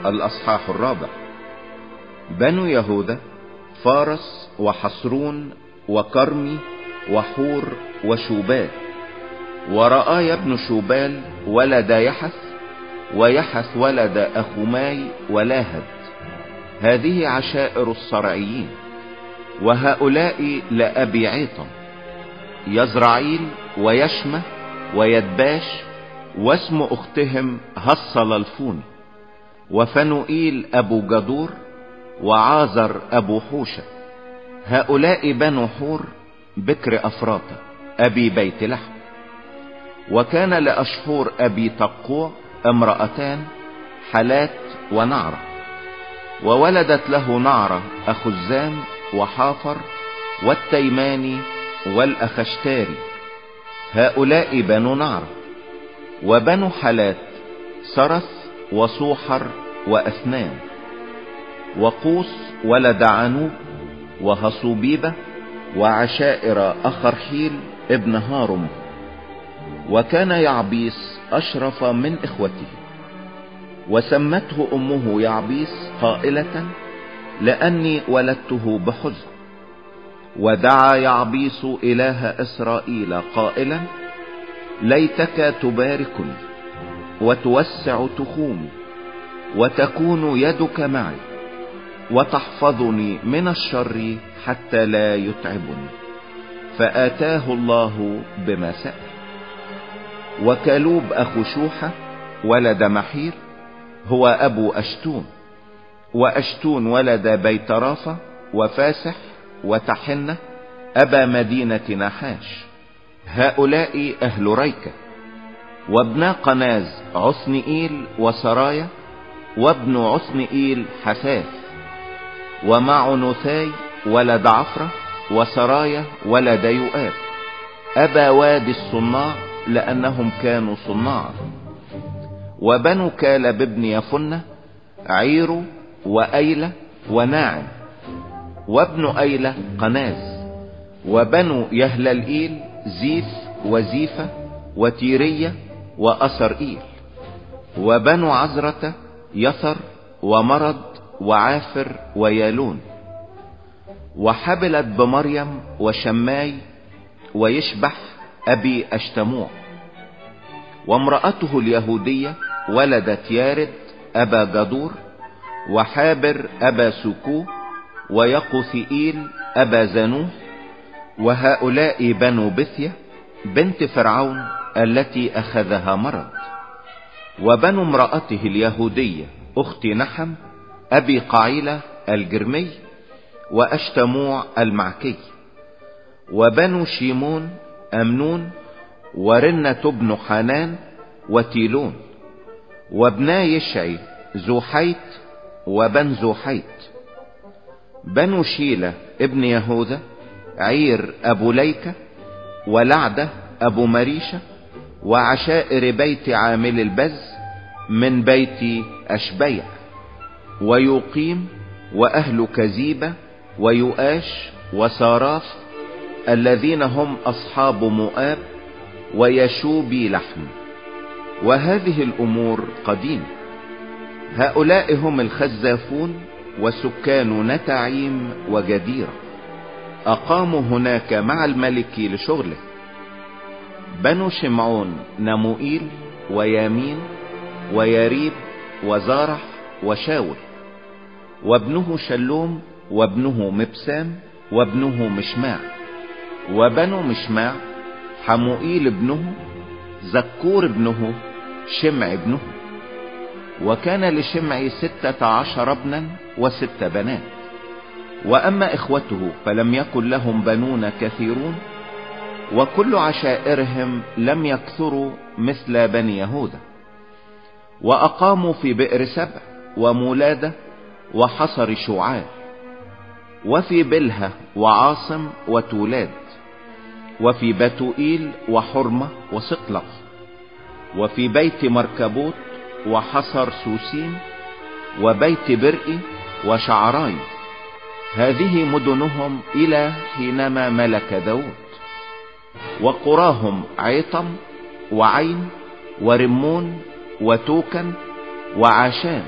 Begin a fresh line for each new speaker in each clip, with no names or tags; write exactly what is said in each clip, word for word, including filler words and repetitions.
الأصحاح الرابع. بنو يهوذا: فارس وحصرون وكرمي وحور وشوبال. ورآي ابن شوبال ولد يحث، ويحث ولد أخماي ولاهد. هذه عشائر الصرعيين. وهؤلاء لأبي عيطم: يزرعيل ويشمة ويدباش، واسم اختهم هصل الفوني. وفنوئيل ابو جدور، وعازر ابو حوشة. هؤلاء بنو حور بكر افراطة ابي بيت لحم. وكان لاشحور ابي تقوع امرأتان، حلات ونعرة. وولدت له نعرة اخزام وحافر والتيماني والاخشتاري. هؤلاء بنو نعرة. وبنو حلات: سرث وصوحر واثنان. وقوس ولد عنوب وهصوبيبة وعشائر أخرحيل ابن هارم. وكان يعبيس أشرف من إخوته. وسمته أمه يعبيس قائلة: لأني ولدته بحزن. ودعا يعبيس إله إسرائيل قائلا: ليتك تباركني وتوسع تخومي، وتكون يدك معي، وتحفظني من الشر حتى لا يتعبني. فآتاه الله بما سأل. وكلوب أخو شوحة ولد محير، هو أبو أشتون. وأشتون ولد بيت رافة وفاسح وتحنة أبا مدينة نحاش. هؤلاء أهل ريكة. وابن قناز عثنئيل وسرايا، وابن عثنئيل حثاث. ومعنثاي ولد عفرة، وسرايا ولد يؤاب أبا وادي الصناع، لأنهم كانوا صناعا. وبنو كالب ابن يفنة: عير وأيلة وناعم. وابن أيلة قناز. وبنو يهللئيل: زيف وزيفة وتيرية وأسرئيل. وبنو عزرة: يثر ومرض وعافر ويالون. وحبلت بمريم وشماي ويشبح أبي أشتموع. وامرأته اليهودية ولدت يارد أبا جدور، وحابر أبا سوكو، ويقوثئيل أبا زنوح. وهؤلاء بنو بثية بنت فرعون التي أخذها مرض. وبنو امرأته اليهودية أخت نحم أبي قعيلة الجرمي، وأشتموع المعكي. وبنو شيمون: أمنون ورنة بن حنان وتيلون. وابنا يشعي: زوحيت وبن زوحيت. بنو شيلة ابن يهوذا: عير أبو ليكة، ولعدة أبو مريشة. وعشائر بيت عامل البز من بيت أشبيع. ويقيم وأهل كزيبة ويؤاش وساراف، الذين هم أصحاب مؤاب ويشوبي لحم. وهذه الأمور قديمة. هؤلاء هم الخزافون وسكان نتعيم وجديرة، أقاموا هناك مع الملك لشغله. بنو شمعون: نموئيل ويامين ويريب وزارح وشاول. وابنه شلوم، وابنه مبسام، وابنه مشماع. وبنو مشماع: حموئيل ابنه، زكور ابنه، شمع ابنه. وكان لشمع ستة عشر ابنا وست بنات. وأما إخوته فلم يكن لهم بنون كثيرون، وكل عشائرهم لم يكثروا مثل بني يهوذا. وأقاموا في بئر سبع ومولادة وحصر شعال، وفي بلهة وعاصم وتولاد، وفي بتوئيل وحرمة وصقلق، وفي بيت مركبوت وحصر سوسين، وبيت برئي وشعراي. هذه مدنهم إلى حينما ملك داود. وقراهم: عيطم وعين ورمون وتوكن وعاشان.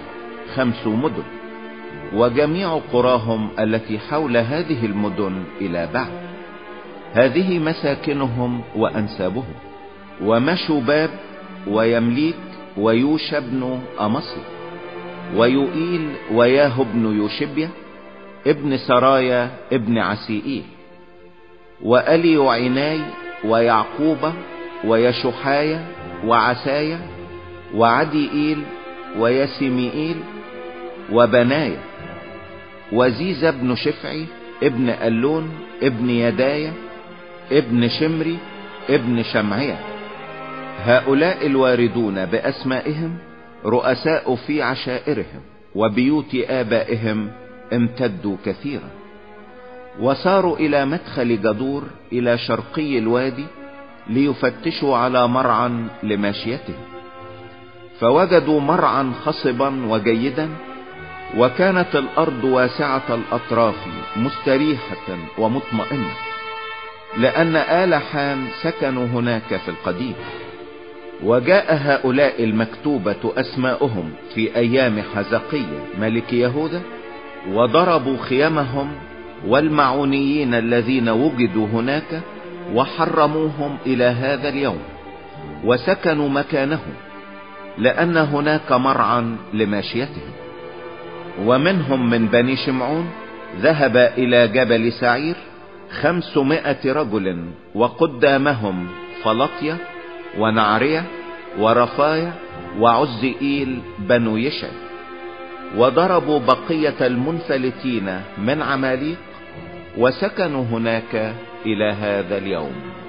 خمس مدن، وجميع قراهم التي حول هذه المدن إلى بعد. هذه مساكنهم وأنسابهم. ومشوباب ويمليك ويوشى بن أمصي ويوئيل وياه بن يوشبيا ابن سرايا ابن عسيئيل وأليوعناي ويعقوب ويشحايا وعسايا وعديئيل ويسميئيل وبنايا وزيز بن شفعي ابن ألون ابن يدايا ابن شمري ابن شمعيا. هؤلاء الواردون بأسمائهم رؤساء في عشائرهم، وبيوت آبائهم امتدوا كثيرا. وصاروا إلى مدخل جدور إلى شرقي الوادي ليفتشوا على مرعى لماشيتهم، فوجدوا مرعى خصبا وجيدا، وكانت الأرض واسعة الأطراف مستريحة ومطمئنة، لأن آل حام سكنوا هناك في القديم. وجاء هؤلاء المكتوبة أسماؤهم في أيام حزقية ملك يهوذا، وضربوا خيمهم والمعونيين الذين وجدوا هناك، وحرموهم إلى هذا اليوم، وسكنوا مكانهم، لأن هناك مرعى لماشيتهم. ومنهم من بني شمعون ذهب إلى جبل سعير خمسمائة رجل، وقدامهم فلطية ونعرية ورفايا وعزئيل بنو يشع، وضربوا بقية المنفلتين من عماليق، وسكنوا هناك إلى هذا اليوم.